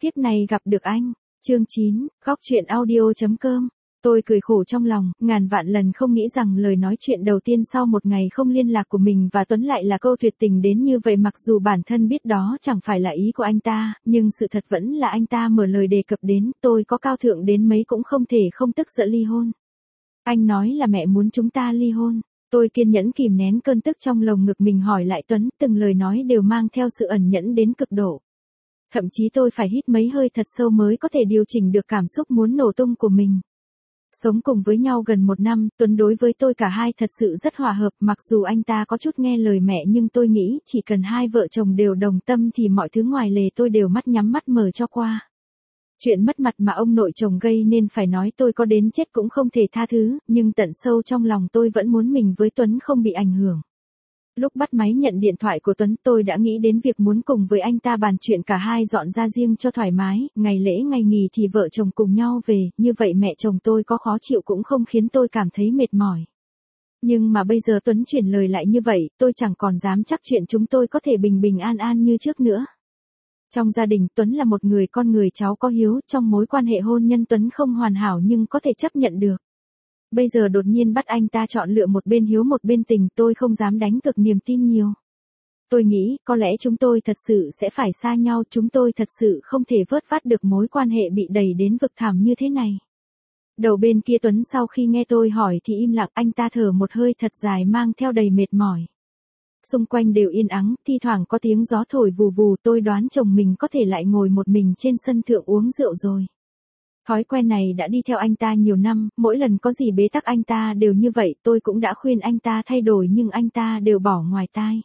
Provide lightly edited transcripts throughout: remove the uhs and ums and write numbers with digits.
Kiếp này gặp được anh. Chương 9, góc chuyện audio.com. Tôi cười khổ trong lòng, ngàn vạn lần không nghĩ rằng lời nói chuyện đầu tiên sau một ngày không liên lạc của mình và Tuấn lại là câu tuyệt tình đến như vậy. Mặc dù bản thân biết đó chẳng phải là ý của anh ta, nhưng sự thật vẫn là anh ta mở lời đề cập đến, tôi có cao thượng đến mấy cũng không thể không tức giận ly hôn. Anh nói là mẹ muốn chúng ta ly hôn. Tôi kiên nhẫn kìm nén cơn tức trong lồng ngực mình hỏi lại Tuấn, từng lời nói đều mang theo sự ẩn nhẫn đến cực độ. Thậm chí tôi phải hít mấy hơi thật sâu mới có thể điều chỉnh được cảm xúc muốn nổ tung của mình. Sống cùng với nhau gần 1 năm, Tuấn đối với tôi cả hai thật sự rất hòa hợp, mặc dù anh ta có chút nghe lời mẹ nhưng tôi nghĩ chỉ cần hai vợ chồng đều đồng tâm thì mọi thứ ngoài lề tôi đều mắt nhắm mắt mở cho qua. Chuyện mất mặt mà ông nội chồng gây nên phải nói tôi có đến chết cũng không thể tha thứ, nhưng tận sâu trong lòng tôi vẫn muốn mình với Tuấn không bị ảnh hưởng. Lúc bắt máy nhận điện thoại của Tuấn tôi đã nghĩ đến việc muốn cùng với anh ta bàn chuyện cả hai dọn ra riêng cho thoải mái, ngày lễ ngày nghỉ thì vợ chồng cùng nhau về, như vậy mẹ chồng tôi có khó chịu cũng không khiến tôi cảm thấy mệt mỏi. Nhưng mà bây giờ Tuấn chuyển lời lại như vậy, tôi chẳng còn dám chắc chuyện chúng tôi có thể bình bình an an như trước nữa. Trong gia đình Tuấn là một người con người cháu có hiếu, trong mối quan hệ hôn nhân Tuấn không hoàn hảo nhưng có thể chấp nhận được. Bây giờ đột nhiên bắt anh ta chọn lựa một bên hiếu một bên tình, tôi không dám đánh cược niềm tin nhiều. Tôi nghĩ, có lẽ chúng tôi thật sự sẽ phải xa nhau, chúng tôi thật sự không thể vớt vát được mối quan hệ bị đẩy đến vực thẳm như thế này. Đầu bên kia Tuấn sau khi nghe tôi hỏi thì im lặng, anh ta thở một hơi thật dài mang theo đầy mệt mỏi. Xung quanh đều yên ắng, thi thoảng có tiếng gió thổi vù vù, tôi đoán chồng mình có thể lại ngồi một mình trên sân thượng uống rượu rồi. Thói quen này đã đi theo anh ta nhiều năm, mỗi lần có gì bế tắc anh ta đều như vậy, tôi cũng đã khuyên anh ta thay đổi nhưng anh ta đều bỏ ngoài tai.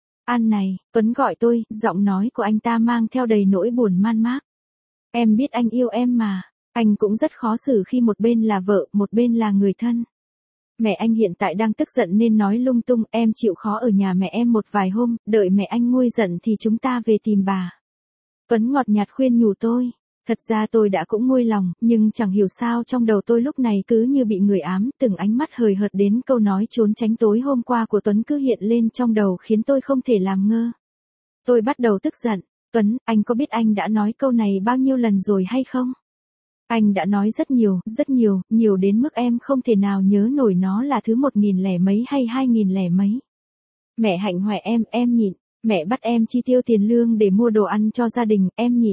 An này, Tuấn gọi tôi, giọng nói của anh ta mang theo đầy nỗi buồn man mác. Em biết anh yêu em mà, anh cũng rất khó xử khi một bên là vợ, một bên là người thân. Mẹ anh hiện tại đang tức giận nên nói lung tung, em chịu khó ở nhà mẹ em một vài hôm, đợi mẹ anh nguôi giận thì chúng ta về tìm bà. Tuấn ngọt nhạt khuyên nhủ tôi. Thật ra tôi đã cũng nguôi lòng, nhưng chẳng hiểu sao trong đầu tôi lúc này cứ như bị người ám, từng ánh mắt hời hợt đến câu nói trốn tránh tối hôm qua của Tuấn cứ hiện lên trong đầu khiến tôi không thể làm ngơ. Tôi bắt đầu tức giận, Tuấn, anh có biết anh đã nói câu này bao nhiêu lần rồi hay không? Anh đã nói rất nhiều, nhiều đến mức em không thể nào nhớ nổi nó là thứ 1000 lẻ mấy hay 2000 lẻ mấy. Mẹ hạnh hoẹ em nhịn, mẹ bắt em chi tiêu tiền lương để mua đồ ăn cho gia đình, em nhịn.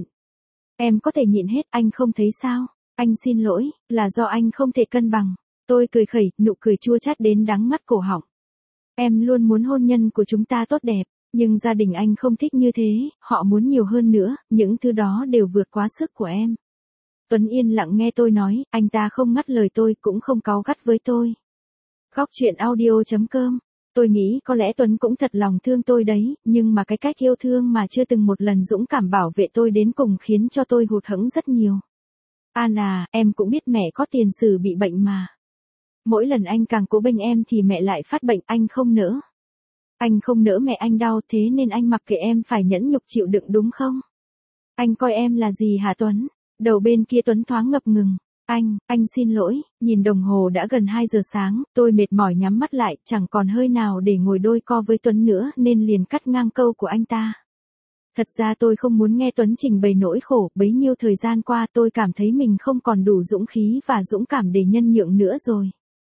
Em có thể nhịn hết, anh không thấy sao? Anh xin lỗi, là do anh không thể cân bằng. Tôi cười khẩy, nụ cười chua chát đến đắng ngắt cổ họng. Em luôn muốn hôn nhân của chúng ta tốt đẹp, nhưng gia đình anh không thích như thế, họ muốn nhiều hơn nữa, những thứ đó đều vượt quá sức của em. Tuấn yên lặng nghe tôi nói, anh ta không ngắt lời tôi cũng không cáu gắt với tôi. Góc chuyện audio.com. Tôi nghĩ có lẽ Tuấn cũng thật lòng thương tôi đấy, nhưng mà cái cách yêu thương mà chưa từng một lần dũng cảm bảo vệ tôi đến cùng khiến cho tôi hụt hẫng rất nhiều. An à, em cũng biết mẹ có tiền sử bị bệnh mà. Mỗi lần anh càng cố bênh em thì mẹ lại phát bệnh, anh không nỡ. Anh không nỡ mẹ anh đau thế nên anh mặc kệ em phải nhẫn nhục chịu đựng đúng không? Anh coi em là gì hả Tuấn? Đầu bên kia Tuấn thoáng ngập ngừng. Anh xin lỗi, nhìn đồng hồ đã gần 2 giờ sáng, tôi mệt mỏi nhắm mắt lại, chẳng còn hơi nào để ngồi đôi co với Tuấn nữa nên liền cắt ngang câu của anh ta. Thật ra tôi không muốn nghe Tuấn trình bày nỗi khổ, bấy nhiêu thời gian qua tôi cảm thấy mình không còn đủ dũng khí và dũng cảm để nhân nhượng nữa rồi.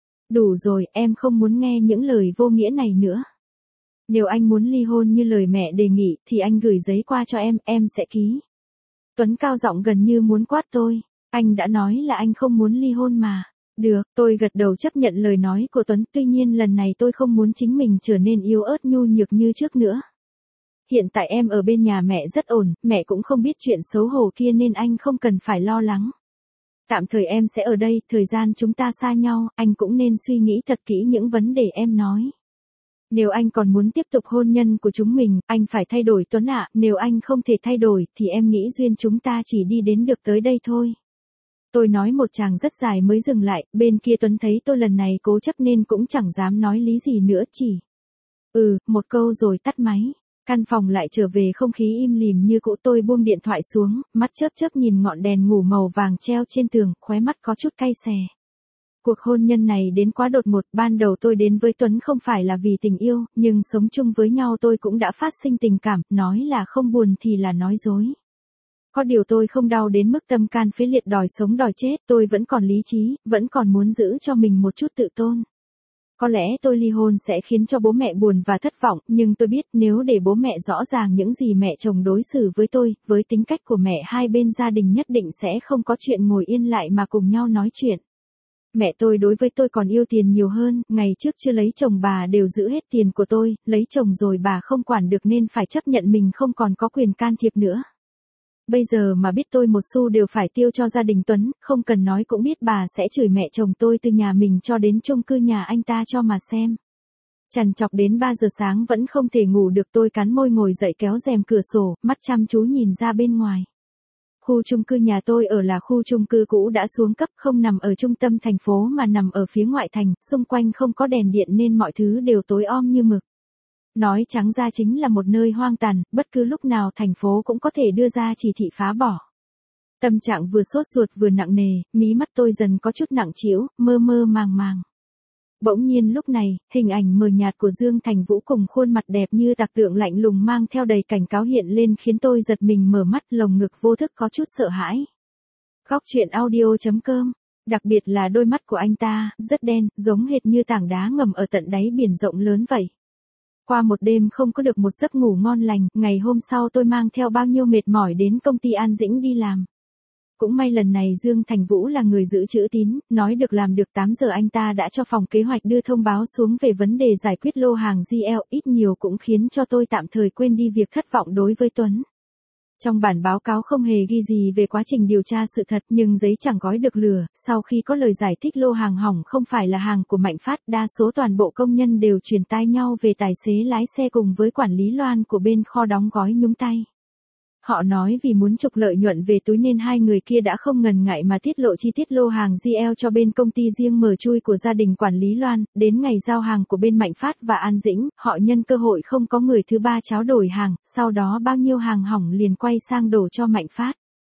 Đủ rồi, em không muốn nghe những lời vô nghĩa này nữa. Nếu anh muốn ly hôn như lời mẹ đề nghị thì anh gửi giấy qua cho em sẽ ký. Tuấn cao giọng gần như muốn quát tôi. Anh đã nói là anh không muốn ly hôn mà. Được, tôi gật đầu chấp nhận lời nói của Tuấn, tuy nhiên lần này tôi không muốn chính mình trở nên yếu ớt nhu nhược như trước nữa. Hiện tại em ở bên nhà mẹ rất ổn, mẹ cũng không biết chuyện xấu hổ kia nên anh không cần phải lo lắng. Tạm thời em sẽ ở đây, thời gian chúng ta xa nhau, anh cũng nên suy nghĩ thật kỹ những vấn đề em nói. Nếu anh còn muốn tiếp tục hôn nhân của chúng mình, anh phải thay đổi Tuấn ạ, nếu anh không thể thay đổi thì em nghĩ duyên chúng ta chỉ đi đến được tới đây thôi. Tôi nói một tràng rất dài mới dừng lại, bên kia Tuấn thấy tôi lần này cố chấp nên cũng chẳng dám nói lý gì nữa chỉ. Một câu rồi tắt máy. Căn phòng lại trở về không khí im lìm như cũ, tôi buông điện thoại xuống, mắt chớp chớp nhìn ngọn đèn ngủ màu vàng treo trên tường, khóe mắt có chút cay xè. Cuộc hôn nhân này đến quá đột ngột, ban đầu tôi đến với Tuấn không phải là vì tình yêu, nhưng sống chung với nhau tôi cũng đã phát sinh tình cảm, nói là không buồn thì là nói dối. Có điều tôi không đau đến mức tâm can phế liệt đòi sống đòi chết, tôi vẫn còn lý trí, vẫn còn muốn giữ cho mình một chút tự tôn. Có lẽ tôi ly hôn sẽ khiến cho bố mẹ buồn và thất vọng, nhưng tôi biết nếu để bố mẹ rõ ràng những gì mẹ chồng đối xử với tôi, với tính cách của mẹ hai bên gia đình nhất định sẽ không có chuyện ngồi yên lại mà cùng nhau nói chuyện. Mẹ tôi đối với tôi còn yêu tiền nhiều hơn, ngày trước chưa lấy chồng bà đều giữ hết tiền của tôi, lấy chồng rồi bà không quản được nên phải chấp nhận mình không còn có quyền can thiệp nữa. Bây giờ mà biết tôi một xu đều phải tiêu cho gia đình Tuấn, không cần nói cũng biết bà sẽ chửi mẹ chồng tôi từ nhà mình cho đến chung cư nhà anh ta cho mà xem. Trằn trọc đến 3 giờ sáng vẫn không thể ngủ được, tôi cắn môi ngồi dậy kéo rèm cửa sổ, mắt chăm chú nhìn ra bên ngoài. Khu chung cư nhà tôi ở là khu chung cư cũ đã xuống cấp, không nằm ở trung tâm thành phố mà nằm ở phía ngoại thành, xung quanh không có đèn điện nên mọi thứ đều tối om như mực. Nói trắng ra chính là một nơi hoang tàn, bất cứ lúc nào thành phố cũng có thể đưa ra chỉ thị phá bỏ. Tâm trạng vừa sốt ruột vừa nặng nề, mí mắt tôi dần có chút nặng trĩu, mơ mơ màng màng. Bỗng nhiên lúc này, hình ảnh mờ nhạt của Dương Thành Vũ cùng khuôn mặt đẹp như tạc tượng lạnh lùng mang theo đầy cảnh cáo hiện lên khiến tôi giật mình mở mắt, lồng ngực vô thức có chút sợ hãi. Góc truyện audio.com. Đặc biệt là đôi mắt của anh ta, rất đen, giống hệt như tảng đá ngầm ở tận đáy biển rộng lớn vậy. Qua một đêm không có được một giấc ngủ ngon lành, ngày hôm sau tôi mang theo bao nhiêu mệt mỏi đến công ty An Dĩnh đi làm. Cũng may lần này Dương Thành Vũ là người giữ chữ tín, nói được làm được, 8 giờ anh ta đã cho phòng kế hoạch đưa thông báo xuống về vấn đề giải quyết lô hàng GL, ít nhiều cũng khiến cho tôi tạm thời quên đi việc thất vọng đối với Tuấn. Trong bản báo cáo không hề ghi gì về quá trình điều tra sự thật, nhưng giấy chẳng gói được lửa, sau khi có lời giải thích lô hàng hỏng không phải là hàng của Mạnh Phát, đa số toàn bộ công nhân đều truyền tai nhau về tài xế lái xe cùng với quản lý Loan của bên kho đóng gói nhúng tay. Họ nói vì muốn trục lợi nhuận về túi nên hai người kia đã không ngần ngại mà tiết lộ chi tiết lô hàng GL cho bên công ty riêng mở chui của gia đình quản lý Loan, đến ngày giao hàng của bên Mạnh Phát và An Dĩnh, họ nhân cơ hội không có người thứ ba tráo đổi hàng, sau đó bao nhiêu hàng hỏng liền quay sang đổ cho Mạnh Phát.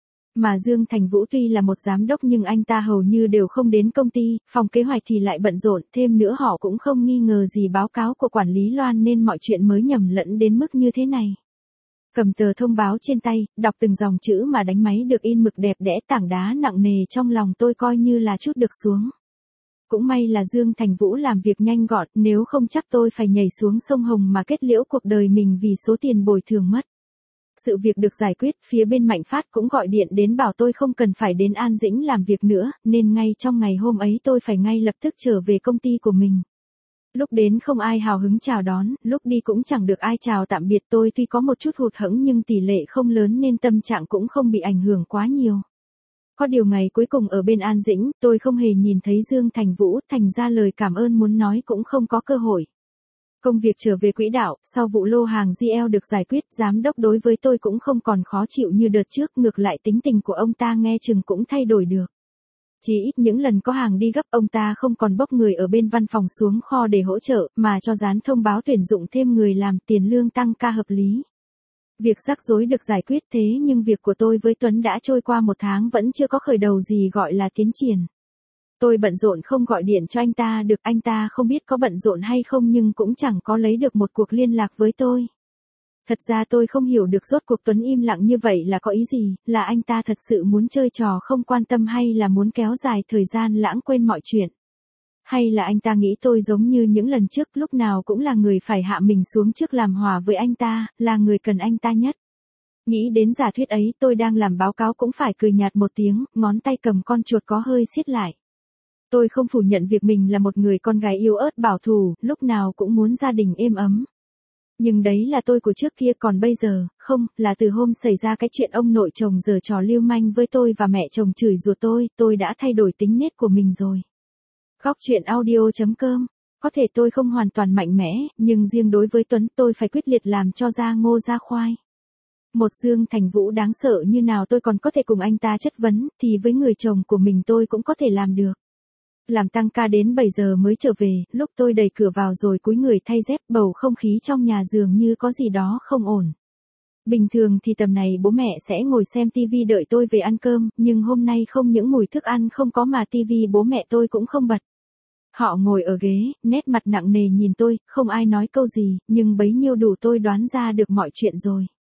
Mà Dương Thành Vũ tuy là một giám đốc nhưng anh ta hầu như đều không đến công ty, phòng kế hoạch thì lại bận rộn, thêm nữa họ cũng không nghi ngờ gì báo cáo của quản lý Loan nên mọi chuyện mới nhầm lẫn đến mức như thế này. Cầm tờ thông báo trên tay, đọc từng dòng chữ mà đánh máy được in mực đẹp đẽ, tảng đá nặng nề trong lòng tôi coi như là trút được xuống. Cũng may là Dương Thành Vũ làm việc nhanh gọn, nếu không chắc tôi phải nhảy xuống sông Hồng mà kết liễu cuộc đời mình vì số tiền bồi thường mất. Sự việc được giải quyết, phía bên Mạnh Phát cũng gọi điện đến bảo tôi không cần phải đến An Dĩnh làm việc nữa, nên ngay trong ngày hôm ấy tôi phải ngay lập tức trở về công ty của mình. Lúc đến không ai hào hứng chào đón, lúc đi cũng chẳng được ai chào tạm biệt, tôi tuy có một chút hụt hẫng nhưng tỷ lệ không lớn nên tâm trạng cũng không bị ảnh hưởng quá nhiều. Có điều ngày cuối cùng ở bên An Dĩnh, tôi không hề nhìn thấy Dương Thành Vũ, thành ra lời cảm ơn muốn nói cũng không có cơ hội. Công việc trở về quỹ đạo, sau vụ lô hàng GL được giải quyết, giám đốc đối với tôi cũng không còn khó chịu như đợt trước, ngược lại tính tình của ông ta nghe chừng cũng thay đổi được. Chỉ ít những lần có hàng đi gấp, ông ta không còn bốc người ở bên văn phòng xuống kho để hỗ trợ, mà cho dán thông báo tuyển dụng thêm người làm, tiền lương tăng ca hợp lý. Việc rắc rối được giải quyết, thế nhưng việc của tôi với Tuấn đã trôi qua 1 tháng vẫn chưa có khởi đầu gì gọi là tiến triển. Tôi bận rộn không gọi điện cho anh ta được, anh ta không biết có bận rộn hay không nhưng cũng chẳng có lấy được một cuộc liên lạc với tôi. Thật ra tôi không hiểu được rốt cuộc Tuấn im lặng như vậy là có ý gì, là anh ta thật sự muốn chơi trò không quan tâm hay là muốn kéo dài thời gian lãng quên mọi chuyện. Hay là anh ta nghĩ tôi giống như những lần trước, lúc nào cũng là người phải hạ mình xuống trước làm hòa với anh ta, là người cần anh ta nhất. Nghĩ đến giả thuyết ấy, tôi đang làm báo cáo cũng phải cười nhạt một tiếng, ngón tay cầm con chuột có hơi siết lại. Tôi không phủ nhận việc mình là một người con gái yếu ớt bảo thủ, lúc nào cũng muốn gia đình êm ấm. Nhưng đấy là tôi của trước kia, còn bây giờ, không, là từ hôm xảy ra cái chuyện ông nội chồng giở trò lưu manh với tôi và mẹ chồng chửi rủa tôi đã thay đổi tính nết của mình rồi. Góc truyện audio.com. Có thể tôi không hoàn toàn mạnh mẽ, nhưng riêng đối với Tuấn tôi phải quyết liệt làm cho ra ngô ra khoai. Một Dương Thành Vũ đáng sợ như nào tôi còn có thể cùng anh ta chất vấn, thì với người chồng của mình tôi cũng có thể làm được. Làm tăng ca đến 7 giờ mới trở về, lúc tôi đẩy cửa vào rồi cúi người thay dép, bầu không khí trong nhà dường như có gì đó không ổn. Bình thường thì tầm này bố mẹ sẽ ngồi xem tivi đợi tôi về ăn cơm, nhưng hôm nay không những mùi thức ăn không có mà tivi bố mẹ tôi cũng không bật. Họ ngồi ở ghế, nét mặt nặng nề nhìn tôi, không ai nói câu gì, nhưng bấy nhiêu đủ tôi đoán ra được mọi chuyện rồi.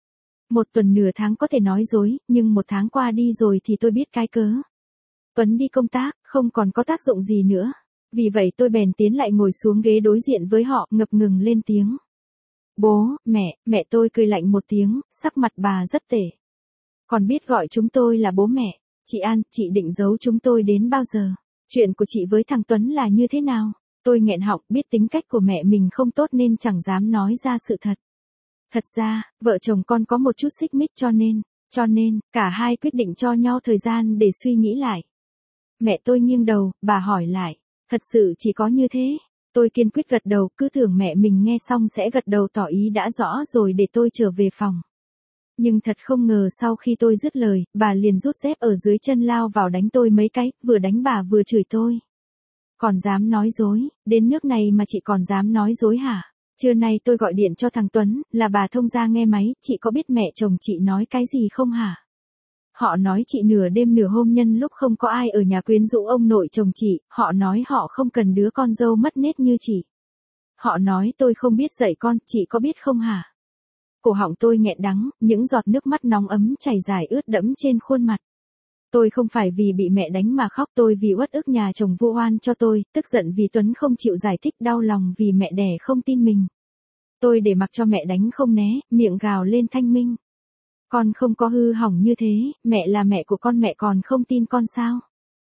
1 tuần nửa tháng có thể nói dối, nhưng 1 tháng qua đi rồi thì tôi biết cái cớ. Tuấn đi công tác, không còn có tác dụng gì nữa. Vì vậy tôi bèn tiến lại ngồi xuống ghế đối diện với họ, ngập ngừng lên tiếng. Bố, mẹ tôi cười lạnh một tiếng, sắc mặt bà rất tệ. Còn biết gọi chúng tôi là bố mẹ. Chị An, chị định giấu chúng tôi đến bao giờ? Chuyện của chị với thằng Tuấn là như thế nào? Tôi nghẹn họng, biết tính cách của mẹ mình không tốt nên chẳng dám nói ra sự thật. Thật ra, vợ chồng con có một chút xích mích cho nên, cả hai quyết định cho nhau thời gian để suy nghĩ lại. Mẹ tôi nghiêng đầu, bà hỏi lại, thật sự chỉ có như thế? Tôi kiên quyết gật đầu, cứ tưởng mẹ mình nghe xong sẽ gật đầu tỏ ý đã rõ rồi để tôi trở về phòng. Nhưng thật không ngờ sau khi tôi dứt lời, bà liền rút dép ở dưới chân lao vào đánh tôi mấy cái, vừa đánh bà vừa chửi tôi. Còn dám nói dối, đến nước này mà chị còn dám nói dối hả? Trưa nay tôi gọi điện cho thằng Tuấn, là bà thông ra nghe máy, chị có biết mẹ chồng chị nói cái gì không hả? Họ nói chị nửa đêm nửa hôm nhân lúc không có ai ở nhà quyến rũ ông nội chồng chị, họ nói họ không cần đứa con dâu mất nết như chị. Họ nói tôi không biết dạy con, chị có biết không hả? Cổ họng tôi nghẹn đắng, những giọt nước mắt nóng ấm chảy dài ướt đẫm trên khuôn mặt. Tôi không phải vì bị mẹ đánh mà khóc, tôi vì uất ức nhà chồng vu oan cho tôi, tức giận vì Tuấn không chịu giải thích, đau lòng vì mẹ đẻ không tin mình. Tôi để mặc cho mẹ đánh không né, miệng gào lên thanh minh. Con không có hư hỏng như thế, mẹ là mẹ của con, mẹ còn không tin con sao?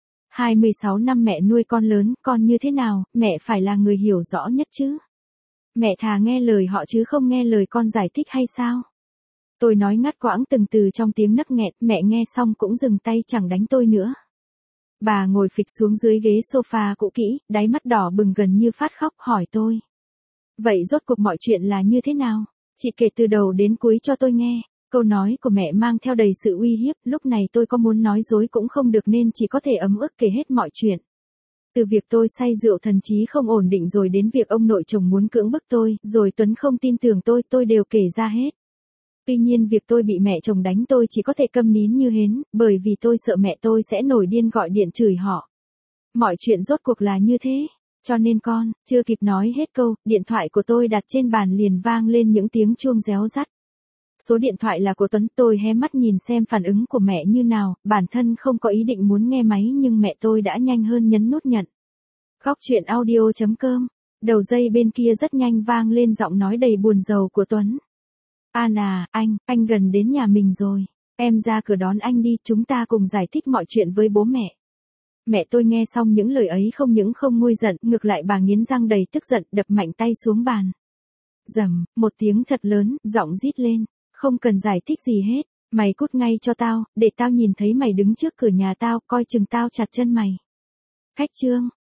26 năm mẹ nuôi con lớn, con như thế nào, mẹ phải là người hiểu rõ nhất chứ. Mẹ thà nghe lời họ chứ không nghe lời con giải thích hay sao? Tôi nói ngắt quãng từng từ trong tiếng nấc nghẹn, mẹ nghe xong cũng dừng tay chẳng đánh tôi nữa. Bà ngồi phịch xuống dưới ghế sofa cũ kỹ, đáy mắt đỏ bừng gần như phát khóc, hỏi tôi. Vậy rốt cuộc mọi chuyện là như thế nào? Chị kể từ đầu đến cuối cho tôi nghe. Câu nói của mẹ mang theo đầy sự uy hiếp, lúc này tôi có muốn nói dối cũng không được nên chỉ có thể ấm ức kể hết mọi chuyện. Từ việc tôi say rượu thần trí không ổn định rồi đến việc ông nội chồng muốn cưỡng bức tôi, rồi Tuấn không tin tưởng tôi đều kể ra hết. Tuy nhiên việc tôi bị mẹ chồng đánh tôi chỉ có thể câm nín như hến, bởi vì tôi sợ mẹ tôi sẽ nổi điên gọi điện chửi họ. Mọi chuyện rốt cuộc là như thế. Cho nên con, chưa kịp nói hết câu, điện thoại của tôi đặt trên bàn liền vang lên những tiếng chuông réo rắt. Số điện thoại là của Tuấn, tôi hé mắt nhìn xem phản ứng của mẹ như nào, bản thân không có ý định muốn nghe máy nhưng mẹ tôi đã nhanh hơn nhấn nút nhận. Góc chuyện audio.com, đầu dây bên kia rất nhanh vang lên giọng nói đầy buồn rầu của Tuấn. An à, anh gần đến nhà mình rồi, em ra cửa đón anh đi, chúng ta cùng giải thích mọi chuyện với bố mẹ. Mẹ tôi nghe xong những lời ấy không những không nguôi giận, ngược lại bà nghiến răng đầy tức giận, đập mạnh tay xuống bàn. Rầm, một tiếng thật lớn, giọng rít lên. Không cần giải thích gì hết, mày cút ngay cho tao, để tao nhìn thấy mày đứng trước cửa nhà tao, coi chừng tao chặt chân mày. Khách trương.